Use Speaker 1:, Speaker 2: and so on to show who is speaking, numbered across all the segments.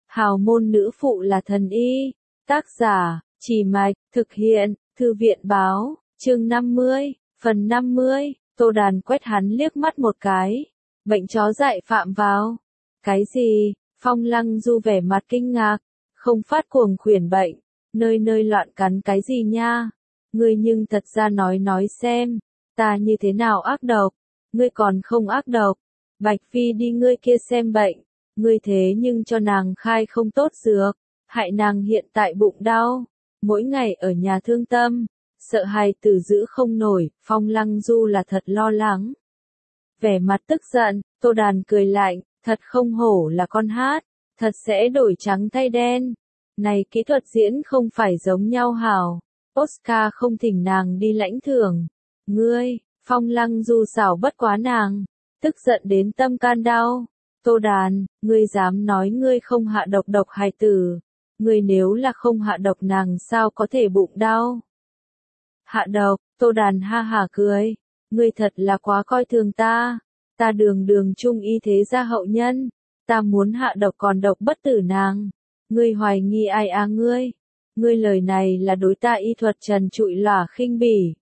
Speaker 1: Hào môn nữ phụ là thần y. Tác giả, Chỉ Mạch, thực hiện, Thư viện báo, chương 50, phần 50, Tô Đàn quét hắn liếc mắt một cái. Bệnh chó dại phạm vào. Cái gì? Phong Lăng Du vẻ mặt kinh ngạc. Không phát cuồng khuyển bệnh. Nơi nơi loạn cắn cái gì nha? Ngươi nhưng thật ra nói xem. Ta như thế nào ác độc? Ngươi còn không ác độc. Bạch Phi đi ngươi kia xem bệnh. Ngươi thế nhưng cho nàng khai không tốt dược. Hại nàng hiện tại bụng đau. Mỗi ngày ở nhà thương tâm. Sợ hài tử giữ không nổi. Phong Lăng Du là thật lo lắng. Vẻ mặt tức giận, Tô Đàn cười lạnh. Thật không hổ là con hát. Thật sẽ đổi trắng thay đen. Này kỹ thuật diễn không phải giống nhau hảo. Oscar không thỉnh nàng đi lãnh thưởng. Ngươi, Phong Lăng Du xảo bất quá nàng. Tức giận đến tâm can đau. Tô Đàn, ngươi dám nói ngươi không hạ độc hài tử. Ngươi nếu là không hạ độc nàng sao có thể bụng đau. Hạ độc, Tô Đàn ha hả cười. Ngươi thật là quá coi thường ta. Ta đường trung y thế gia hậu nhân. Ta muốn hạ độc còn độc bất tử nàng. Ngươi hoài nghi ai à ngươi? Ngươi lời này là đối ta y thuật trần trụi lòa khinh bỉ.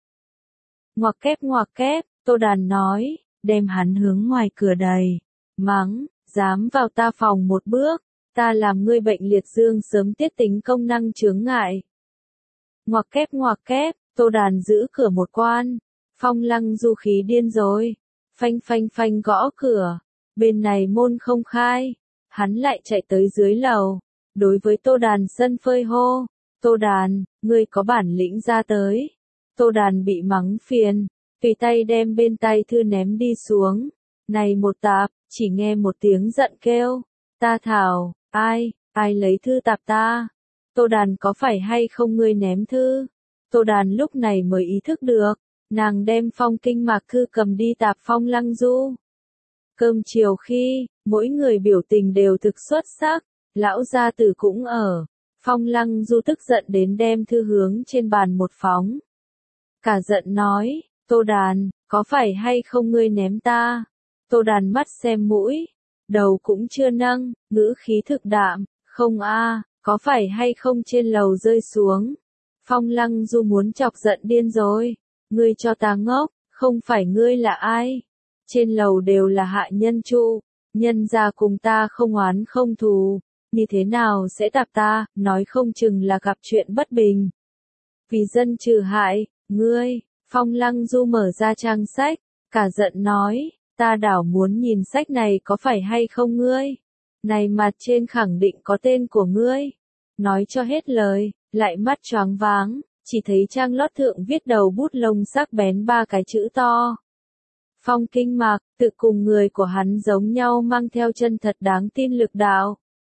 Speaker 1: Ngoặc kép, Tô Đàn nói, đem hắn hướng ngoài cửa đầy. Mắng, dám vào ta phòng một bước, ta làm ngươi bệnh liệt dương sớm tiết tính công năng chướng ngại. Ngoặc kép, Tô Đàn giữ cửa một quan. Phong Lăng Du khí điên rồi. Phanh gõ cửa. Bên này môn không khai. Hắn lại chạy tới dưới lầu. Đối với Tô Đàn sân phơi hô. Tô Đàn, ngươi có bản lĩnh ra tới. Tô Đàn bị mắng phiền. Tùy tay đem bên tay thư ném đi xuống. Này một tạp, chỉ nghe một tiếng giận kêu. Ta thảo, ai lấy thư tạp ta? Tô Đàn có phải hay không ngươi ném thư? Tô Đàn lúc này mới ý thức được. Nàng đem Phong Kinh Mạc thư cầm đi tạp Phong Lăng Du. Cơm chiều khi, mỗi người biểu tình đều thực xuất sắc. Lão gia tử cũng ở. Phong Lăng Du tức giận đến đem thư hướng trên bàn một phóng. Cả giận nói, Tô Đàn, có phải hay không ngươi ném ta? Tô Đàn mắt xem mũi, đầu cũng chưa nâng, ngữ khí thực đạm, không a, có phải hay không trên lầu rơi xuống? Phong Lăng Du muốn chọc giận điên rồi, ngươi cho ta ngốc, không phải ngươi là ai? Trên lầu đều là hạ nhân trụ, nhân gia cùng ta không oán không thù. Như thế nào sẽ tạp ta, nói không chừng là gặp chuyện bất bình. Vì dân trừ hại, ngươi, Phong Lăng Du mở ra trang sách, cả giận nói, ta đảo muốn nhìn sách này có phải hay không ngươi. Này mặt trên khẳng định có tên của ngươi. Nói cho hết lời, lại mắt choáng váng, chỉ thấy trang lót thượng viết đầu bút lông sắc bén 3 cái chữ to. Phong Kinh Mạc, tự cùng người của hắn giống nhau mang theo chân thật đáng tin lực đạo.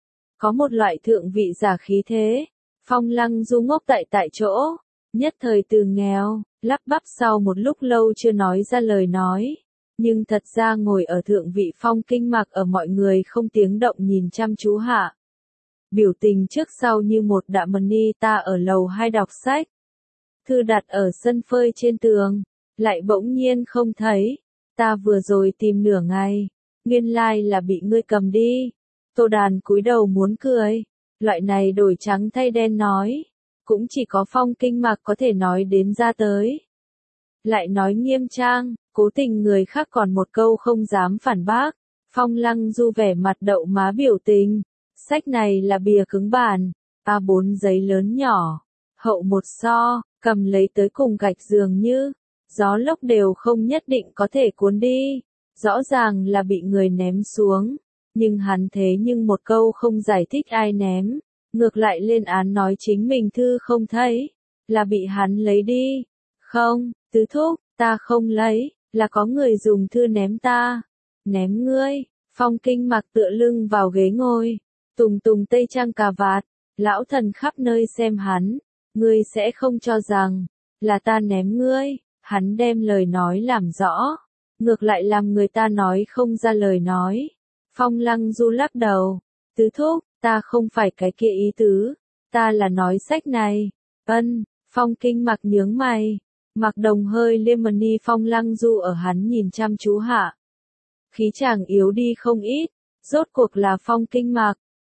Speaker 1: Có một loại thượng vị giả khí thế. Phong Lăng Du ngốc tại chỗ. Nhất thời từ nghèo, lắp bắp sau một lúc lâu chưa nói ra lời nói. Nhưng thật ra ngồi ở thượng vị Phong Kinh Mạc ở mọi người không tiếng động nhìn chăm chú hạ. Biểu tình trước sau như một đạm mani ta ở lầu 2 đọc sách. Thư đặt ở sân phơi trên tường. Lại bỗng nhiên không thấy. Ta vừa rồi tìm nửa ngày. Nguyên lai là bị ngươi cầm đi. Tô Đàn cúi đầu muốn cười. Loại này đổi trắng thay đen nói. Cũng chỉ có Phong Kinh Mạc có thể nói đến ra tới. Lại nói nghiêm trang, cố tình người khác còn một câu không dám phản bác. Phong Lăng Du vẻ mặt đậu má biểu tình. Sách này là bìa cứng bản. A4 giấy lớn nhỏ. Hậu một so, cầm lấy tới cùng gạch dường như. Gió lốc đều không nhất định có thể cuốn đi. Rõ ràng là bị người ném xuống. Nhưng hắn thế nhưng một câu không giải thích ai ném, ngược lại lên án nói chính mình thư không thấy, là bị hắn lấy đi. Không, tứ thúc, ta không lấy, là có người dùng thư ném ta. Ném ngươi. Phong Kinh Mạc tựa lưng vào ghế ngồi, tùng tây trang cà vạt, lão thần khắp nơi xem hắn. Ngươi sẽ không cho rằng là ta ném ngươi. Hắn đem lời nói làm rõ, ngược lại làm người ta nói không ra lời nói. Phong Lăng Du lắc đầu, tứ thúc, ta không phải cái kia ý tứ, ta là nói sách này. Phong Kinh Mạc nhướng mày, Mạc Đồng hơi liêm mani Phong Lăng Du ở hắn nhìn chăm chú hạ. Khí chàng yếu đi không ít, rốt cuộc là Phong Kinh Mạc,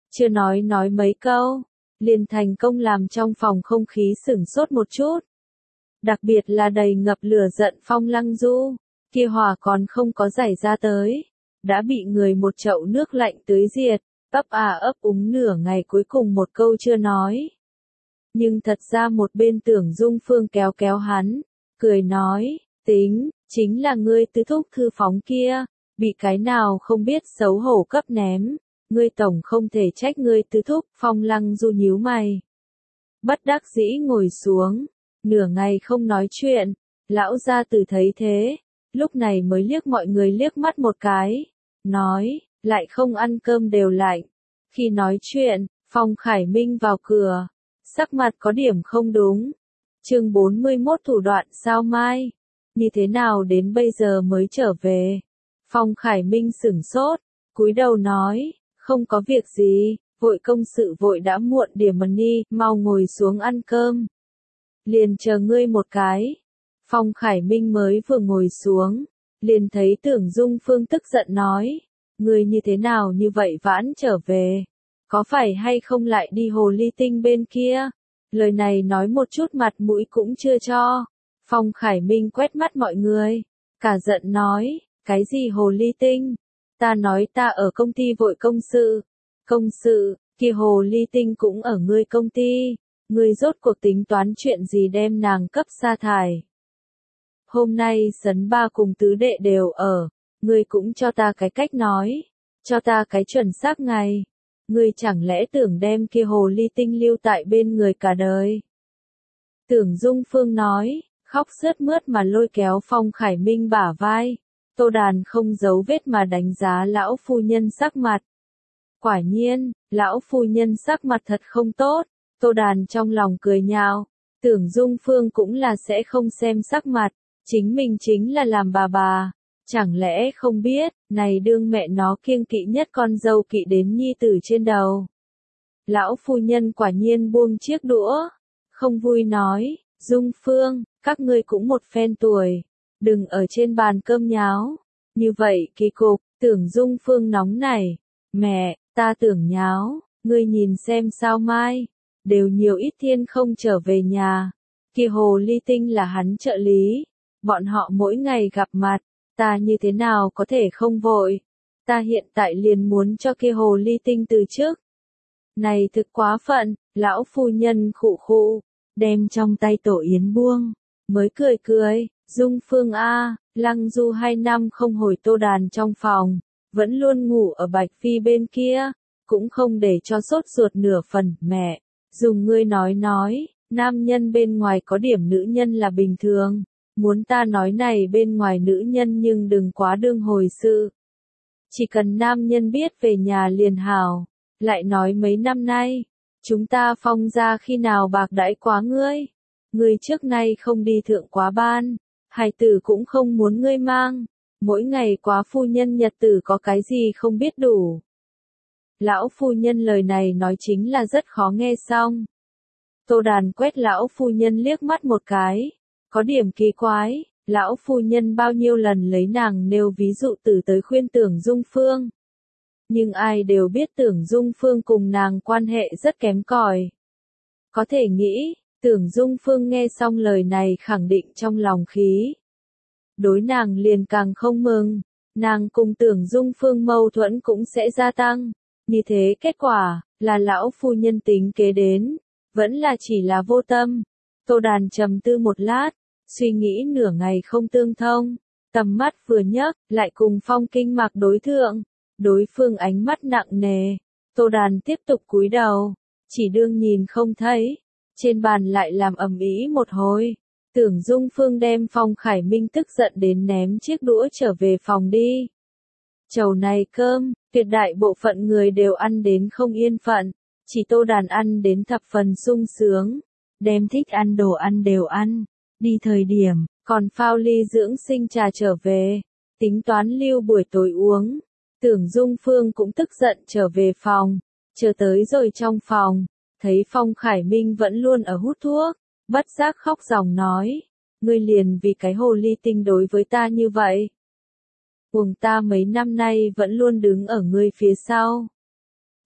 Speaker 1: chưa nói mấy câu, liền thành công làm trong phòng không khí sửng sốt một chút. Đặc biệt là đầy ngập lửa giận Phong Lăng Du, kia hỏa còn không có giải ra tới, đã bị người một chậu nước lạnh tưới diệt, ấp úng nửa ngày cuối cùng một câu chưa nói. Nhưng thật ra một bên Tưởng Dung Phương kéo kéo hắn, cười nói, chính là ngươi tứ thúc thư phóng kia, bị cái nào không biết xấu hổ cấp ném, ngươi tổng không thể trách ngươi tứ thúc. Phong Lăng Du nhíu mày, bất đắc dĩ ngồi xuống, nửa ngày không nói chuyện. Lão gia tử thấy thế, lúc này mới liếc mọi người liếc mắt một cái, nói, lại không ăn cơm đều lạnh. Khi nói chuyện, Phong Khải Minh vào cửa, sắc mặt có điểm không đúng. Chương 41 thủ đoạn sao mai, như thế nào đến bây giờ mới trở về? Phong Khải Minh sửng sốt, cúi đầu nói, không có việc gì, vội công sự vội đã muộn điểm đi, mau ngồi xuống ăn cơm. Liền chờ ngươi một cái. Phong Khải Minh mới vừa ngồi xuống, liền thấy Tưởng Dung Phương tức giận nói, ngươi như thế nào như vậy vãn trở về, có phải hay không lại đi hồ ly tinh bên kia? Lời này nói một chút mặt mũi cũng chưa cho. Phong Khải Minh quét mắt mọi người, cả giận nói, cái gì hồ ly tinh? Ta nói ta ở công ty vội công sự, kia hồ ly tinh cũng ở ngươi công ty, ngươi rốt cuộc tính toán chuyện gì đem nàng cấp sa thải. Hôm nay Sấn Ba cùng tứ đệ đều ở, ngươi cũng cho ta cái cách nói, cho ta cái chuẩn xác ngày. Ngươi chẳng lẽ tưởng đem kia hồ ly tinh lưu tại bên người cả đời? Tưởng Dung Phương nói, khóc sướt mướt mà lôi kéo Phong Khải Minh bả vai. Tô Đàn không giấu vết mà đánh giá lão phu nhân sắc mặt. Quả nhiên, lão phu nhân sắc mặt thật không tốt. Tô Đàn trong lòng cười nhạo, Tưởng Dung Phương cũng là sẽ không xem sắc mặt, chính mình chính là làm bà. Chẳng lẽ không biết, này đương mẹ nó kiêng kỵ nhất con dâu kỵ đến nhi tử trên đầu. Lão phu nhân quả nhiên buông chiếc đũa, không vui nói, Dung Phương, các ngươi cũng một phen tuổi, đừng ở trên bàn cơm nháo, như vậy kỳ cục. Tưởng Dung Phương nóng nảy, mẹ, ta tưởng nháo, ngươi nhìn xem sao mai, đều nhiều ít thiên không trở về nhà, kia hồ ly tinh là hắn trợ lý, bọn họ mỗi ngày gặp mặt. Ta như thế nào có thể không vội? Ta hiện tại liền muốn cho kia hồ ly tinh từ trước. Này thực quá phận, lão phu nhân khụ, đem trong tay tổ yến buông, mới cười, Dung Phương a, Lăng Du 2 năm không hồi Tô Đàn trong phòng, vẫn luôn ngủ ở Bạch Phi bên kia, cũng không để cho sốt ruột nửa phần. Mẹ, dùng ngươi nói, nam nhân bên ngoài có điểm nữ nhân là bình thường. Muốn ta nói này bên ngoài nữ nhân nhưng đừng quá đương hồi sự. Chỉ cần nam nhân biết về nhà liền hảo. Lại nói mấy năm nay, chúng ta Phong gia khi nào bạc đãi quá ngươi. Ngươi trước nay không đi thượng quá ban, hài tử cũng không muốn ngươi mang. Mỗi ngày quá phu nhân nhật tử có cái gì không biết đủ. Lão phu nhân lời này nói chính là rất khó nghe xong. Tô Đàn quét lão phu nhân liếc mắt một cái. Có điểm kỳ quái, lão phu nhân bao nhiêu lần lấy nàng nêu ví dụ từ tới khuyên Tưởng Dung Phương. Nhưng ai đều biết Tưởng Dung Phương cùng nàng quan hệ rất kém cỏi. Có thể nghĩ, Tưởng Dung Phương nghe xong lời này khẳng định trong lòng khí. Đối nàng liền càng không mừng, nàng cùng Tưởng Dung Phương mâu thuẫn cũng sẽ gia tăng. Như thế kết quả, là lão phu nhân tính kế đến, vẫn là chỉ là vô tâm. Tô Đàn trầm tư một lát, suy nghĩ nửa ngày không tương thông, tầm mắt vừa nhấc, lại cùng Phong Kinh Mạc đối thượng, đối phương ánh mắt nặng nề. Tô Đàn tiếp tục cúi đầu, chỉ đương nhìn không thấy, trên bàn lại làm ầm ĩ một hồi. Tưởng Dung Phương đem Phong Khải Minh tức giận đến ném chiếc đũa trở về phòng đi. Chầu này cơm, tuyệt đại bộ phận người đều ăn đến không yên phận, chỉ Tô Đàn ăn đến thập phần sung sướng, đem thích ăn đồ ăn đều ăn. Đi thời điểm, còn phao ly dưỡng sinh trà trở về, tính toán lưu buổi tối uống. Tưởng Dung Phương cũng tức giận trở về phòng, chờ tới rồi trong phòng, thấy Phong Khải Minh vẫn luôn ở hút thuốc, bất giác khóc ròng nói, ngươi liền vì cái hồ ly tinh đối với ta như vậy. Cuồng ta mấy năm nay vẫn luôn đứng ở ngươi phía sau.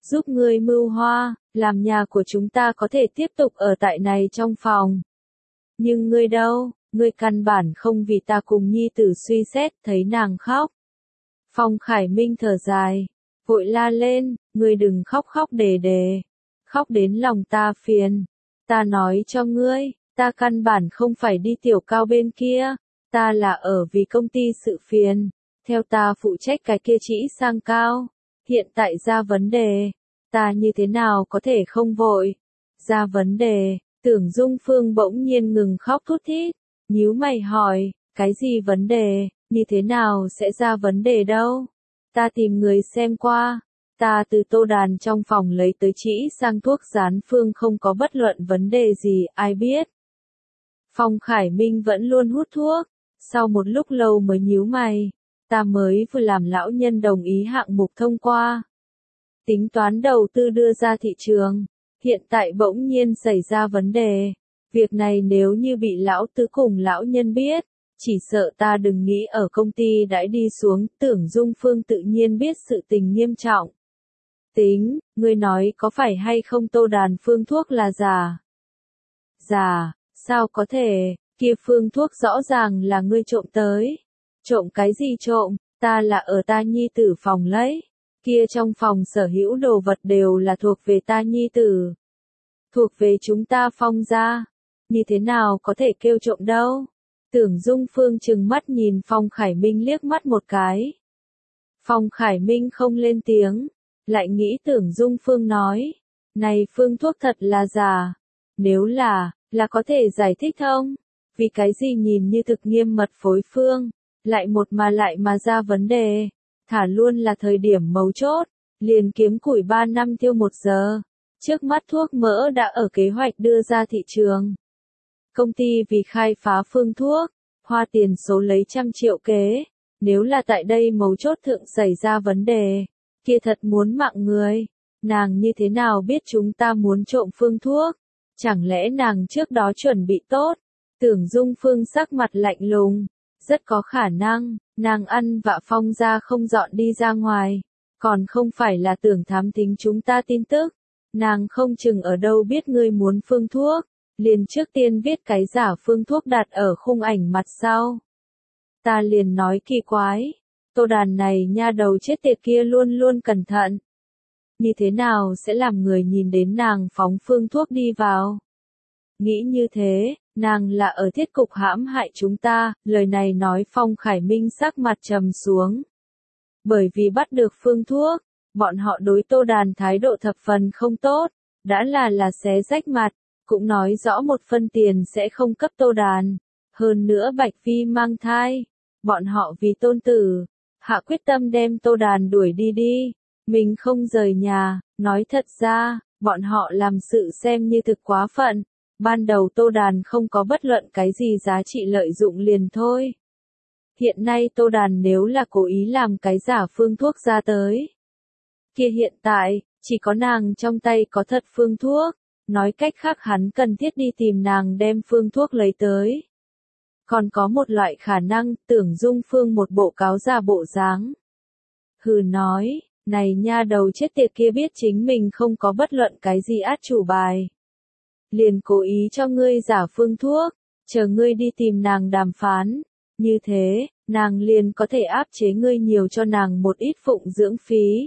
Speaker 1: giúp ngươi mưu hoa, làm nhà của chúng ta có thể tiếp tục ở tại này trong phòng. Nhưng ngươi đâu, ngươi căn bản không vì ta cùng nhi tử suy xét, thấy nàng khóc. Phong Khải Minh thở dài, vội la lên, ngươi đừng khóc khóc đề đề, khóc đến lòng ta phiền. Ta nói cho ngươi, ta căn bản không phải đi tiểu cao bên kia, ta là ở vì công ty sự phiền, theo ta phụ trách cái kia chỉ sang cao, hiện tại ra vấn đề, ta như thế nào có thể không vội, ra vấn đề. Tưởng Dung Phương bỗng nhiên ngừng khóc thút thít, nhíu mày hỏi, cái gì vấn đề, như thế nào sẽ ra vấn đề đâu? Ta tìm người xem qua, ta từ Tô Đàn trong phòng lấy tới chỉ sang thuốc dán phương không có bất luận vấn đề gì, ai biết. Phong Khải Minh vẫn luôn hút thuốc, sau một lúc lâu mới nhíu mày, ta mới vừa làm lão nhân đồng ý hạng mục thông qua. Tính toán đầu tư đưa ra thị trường. Hiện tại bỗng nhiên xảy ra vấn đề, việc này nếu như bị lão tứ cùng lão nhân biết, chỉ sợ ta đừng nghĩ ở công ty đãi đi xuống, Tưởng Dung Phương tự nhiên biết sự tình nghiêm trọng. Tính, ngươi nói có phải hay không Tô Đàn phương thuốc là giả? Giả, sao có thể, kia phương thuốc rõ ràng là ngươi trộm tới. Trộm cái gì trộm, ta là ở ta nhi tử phòng lấy. Kia trong phòng sở hữu đồ vật đều là thuộc về ta nhi tử. Thuộc về chúng ta Phong gia. Như thế nào có thể kêu trộm đâu? Tưởng Dung Phương trừng mắt nhìn Phong Khải Minh liếc mắt một cái. Phong Khải Minh không lên tiếng. Lại nghĩ Tưởng Dung Phương nói. Này phương thuốc thật là giả. Nếu là có thể giải thích không? Vì cái gì nhìn như thực nghiêm mật phối phương. Lại mà ra vấn đề. Thả luôn là thời điểm mấu chốt, liền kiếm củi 3 năm tiêu 1 giờ. Trước mắt thuốc mỡ đã ở kế hoạch đưa ra thị trường. Công ty vì khai phá phương thuốc, hoa tiền số lấy trăm triệu kế. Nếu là tại đây mấu chốt thượng xảy ra vấn đề, kia thật muốn mạng người. Nàng như thế nào biết chúng ta muốn trộm phương thuốc? Chẳng lẽ nàng trước đó chuẩn bị tốt? Tưởng Dung Phương sắc mặt lạnh lùng. Rất có khả năng, nàng ăn vạ Phong gia không dọn đi ra ngoài, còn không phải là tưởng thám thính chúng ta tin tức. Nàng không chừng ở đâu biết ngươi muốn phương thuốc, liền trước tiên viết cái giả phương thuốc đặt ở khung ảnh mặt sau. Ta liền nói kỳ quái, Tô Đàn này nha đầu chết tiệt kia luôn luôn cẩn thận. Như thế nào sẽ làm người nhìn đến nàng phóng phương thuốc đi vào? Nghĩ như thế, nàng là ở thiết cục hãm hại chúng ta, lời này nói Phong Khải Minh sắc mặt trầm xuống. Bởi vì bắt được phương thuốc, bọn họ đối Tô Đàn thái độ thập phần không tốt, đã là xé rách mặt, cũng nói rõ một phân tiền sẽ không cấp Tô Đàn. Hơn nữa Bạch Phi mang thai, bọn họ vì tôn tử, hạ quyết tâm đem Tô Đàn đuổi đi, mình không rời nhà, nói thật ra, bọn họ làm sự xem như thực quá phận. Ban đầu Tô Đàn không có bất luận cái gì giá trị lợi dụng liền thôi. Hiện nay Tô Đàn nếu là cố ý làm cái giả phương thuốc ra tới. Kia hiện tại, chỉ có nàng trong tay có thật phương thuốc, nói cách khác hắn cần thiết đi tìm nàng đem phương thuốc lấy tới. Còn có một loại khả năng, Tưởng Dung Phương một bộ cáo giả bộ dáng. Hừ nói, này nha đầu chết tiệt kia biết chính mình không có bất luận cái gì át chủ bài. Liền cố ý cho ngươi giả phương thuốc, chờ ngươi đi tìm nàng đàm phán. Như thế, nàng liền có thể áp chế ngươi nhiều cho nàng một ít phụng dưỡng phí.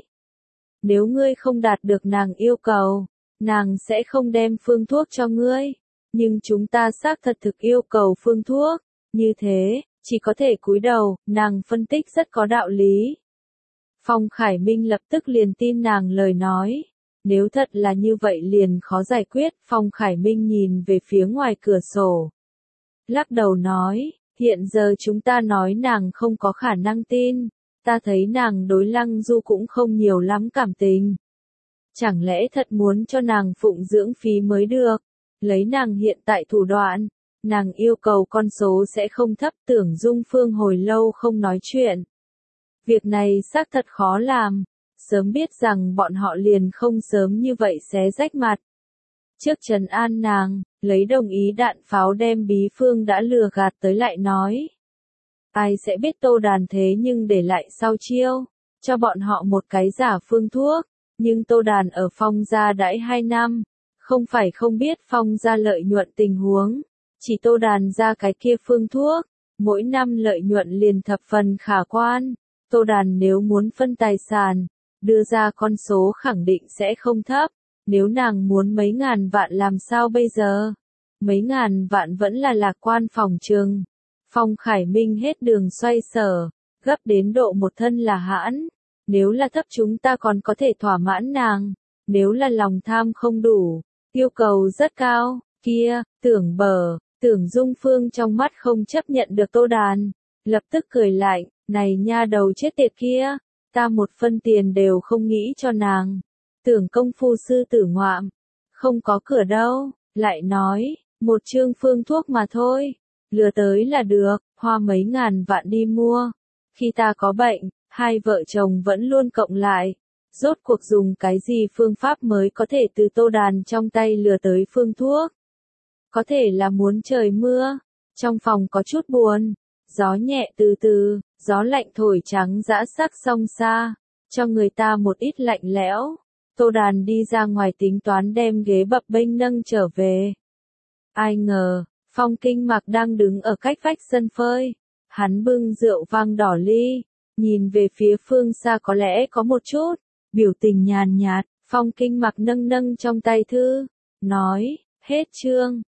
Speaker 1: Nếu ngươi không đạt được nàng yêu cầu, nàng sẽ không đem phương thuốc cho ngươi. Nhưng chúng ta xác thật thực yêu cầu phương thuốc, như thế, chỉ có thể cúi đầu, nàng phân tích rất có đạo lý. Phong Khải Minh lập tức liền tin nàng lời nói. Nếu thật là như vậy liền khó giải quyết, Phong Khải Minh nhìn về phía ngoài cửa sổ. Lắc đầu nói, hiện giờ chúng ta nói nàng không có khả năng tin, ta thấy nàng đối Lăng Du cũng không nhiều lắm cảm tình. Chẳng lẽ thật muốn cho nàng phụng dưỡng phí mới được, lấy nàng hiện tại thủ đoạn, nàng yêu cầu con số sẽ không thấp. Tưởng Dung Phương hồi lâu không nói chuyện. Việc này xác thật khó làm. Sớm biết rằng bọn họ liền không sớm như vậy xé rách mặt. Trước trấn an nàng, lấy đồng ý đạn pháo đem Bí Phương đã lừa gạt tới lại nói. Ai sẽ biết Tô Đàn thế nhưng để lại sau chiêu, cho bọn họ một cái giả phương thuốc, Nhưng Tô Đàn ở Phong gia đãi 2 năm, không phải không biết Phong gia lợi nhuận tình huống, chỉ Tô Đàn ra cái kia phương thuốc, mỗi năm lợi nhuận liền thập phần khả quan. Tô Đàn nếu muốn phân tài sản, đưa ra con số khẳng định sẽ không thấp, nếu nàng muốn mấy ngàn vạn làm sao bây giờ? Mấy ngàn vạn vẫn là lạc quan phòng trường. Phong Khải Minh hết đường xoay sở, gấp đến độ một thân là hãn. Nếu là thấp chúng ta còn có thể thỏa mãn nàng, nếu là lòng tham không đủ, yêu cầu rất cao, kia, Tưởng Dung Phương trong mắt không chấp nhận được Tô Đàn, lập tức cười lại, này nha đầu chết tiệt kia, ta một phân tiền đều không nghĩ cho nàng. Tưởng công phu sư tử ngoạm, không có cửa đâu, lại nói, một chương phương thuốc mà thôi, lừa tới là được, hoa mấy ngàn vạn đi mua. Khi ta có bệnh, hai vợ chồng vẫn luôn cộng lại, rốt cuộc dùng cái gì phương pháp mới có thể từ Tô Đàn trong tay lừa tới phương thuốc. Có thể là muốn trời mưa, trong phòng có chút buồn, gió nhẹ từ từ, gió lạnh thổi trắng dã sắc song xa, cho người ta một ít lạnh lẽo. Tô Đàn đi ra ngoài tính toán đem ghế bập bênh nâng trở về. Ai ngờ, Phong Kinh Mặc đang đứng ở cách vách sân phơi, hắn bưng rượu vang đỏ ly, nhìn về phía phương xa có lẽ có một chút, biểu tình nhàn nhạt, Phong Kinh Mặc nâng nâng trong tay thư, nói, hết chương.